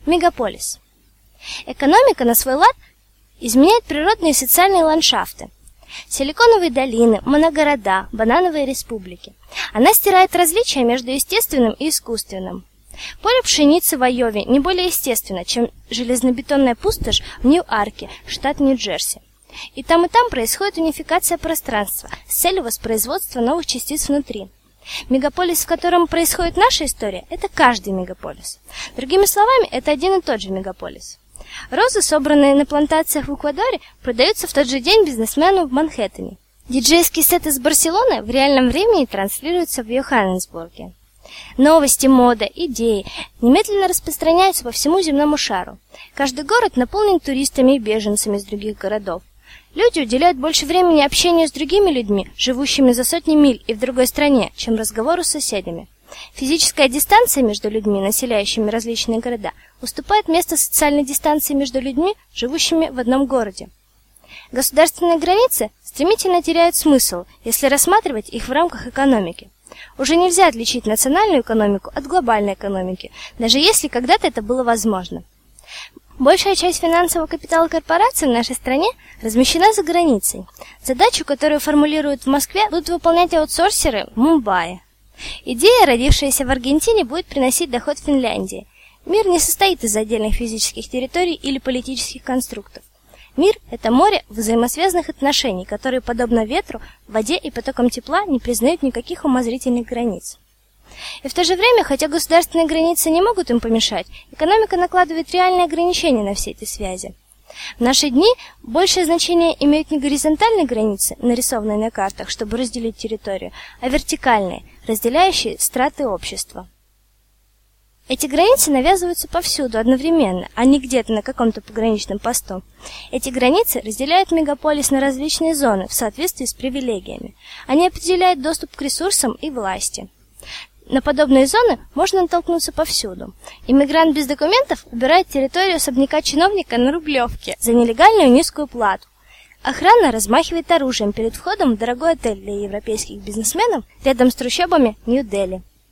Мегаполис. Экономика на свой лад изменяет природные и социальные ландшафты. Силиконовые долины, моногорода, банановые республики. Она стирает различия между естественным и искусственным. Поле пшеницы в Айове не более естественно, чем железнобетонная пустошь в Нью-Арке, штат Нью-Джерси. И там происходит унификация пространства с целью воспроизводства новых частиц внутри. Мегаполис, в котором происходит наша история, это каждый мегаполис. Другими словами, это один и тот же мегаполис. Розы, собранные на плантациях в Эквадоре, продаются в тот же день бизнесмену в Манхэттене. Диджейский сет из Барселоны в реальном времени транслируется в Йоханнесбурге. Новости, мода, идеи немедленно распространяются по всему земному шару. Каждый город наполнен туристами и беженцами из других городов. Люди уделяют больше времени общению с другими людьми, живущими за сотни миль и в другой стране, чем разговору с соседями. Физическая дистанция между людьми, населяющими различные города, уступает место социальной дистанции между людьми, живущими в одном городе. Государственные границы стремительно теряют смысл, если рассматривать их в рамках экономики. Уже нельзя отличить национальную экономику от глобальной экономики, даже если когда-то это было возможно. Большая часть финансового капитала корпораций в нашей стране размещена за границей. Задачу, которую формулируют в Москве, будут выполнять аутсорсеры в Мумбаи. Идея, родившаяся в Аргентине, будет приносить доход Финляндии. Мир не состоит из отдельных физических территорий или политических конструктов. Мир – это море взаимосвязанных отношений, которые, подобно ветру, воде и потокам тепла, не признают никаких умозрительных границ. И в то же время, хотя государственные границы не могут им помешать, экономика накладывает реальные ограничения на все эти связи. В наши дни большее значение имеют не горизонтальные границы, нарисованные на картах, чтобы разделить территорию, а вертикальные, разделяющие страты общества. Эти границы навязываются повсюду одновременно, а не где-то на каком-то пограничном посту. Эти границы разделяют мегаполис на различные зоны в соответствии с привилегиями. Они определяют доступ к ресурсам и власти. На подобные зоны можно натолкнуться повсюду. Иммигрант без документов убирает территорию особняка чиновника на Рублевке за нелегальную низкую плату. Охрана размахивает оружием перед входом в дорогой отель для европейских бизнесменов рядом с трущобами Нью-Дели.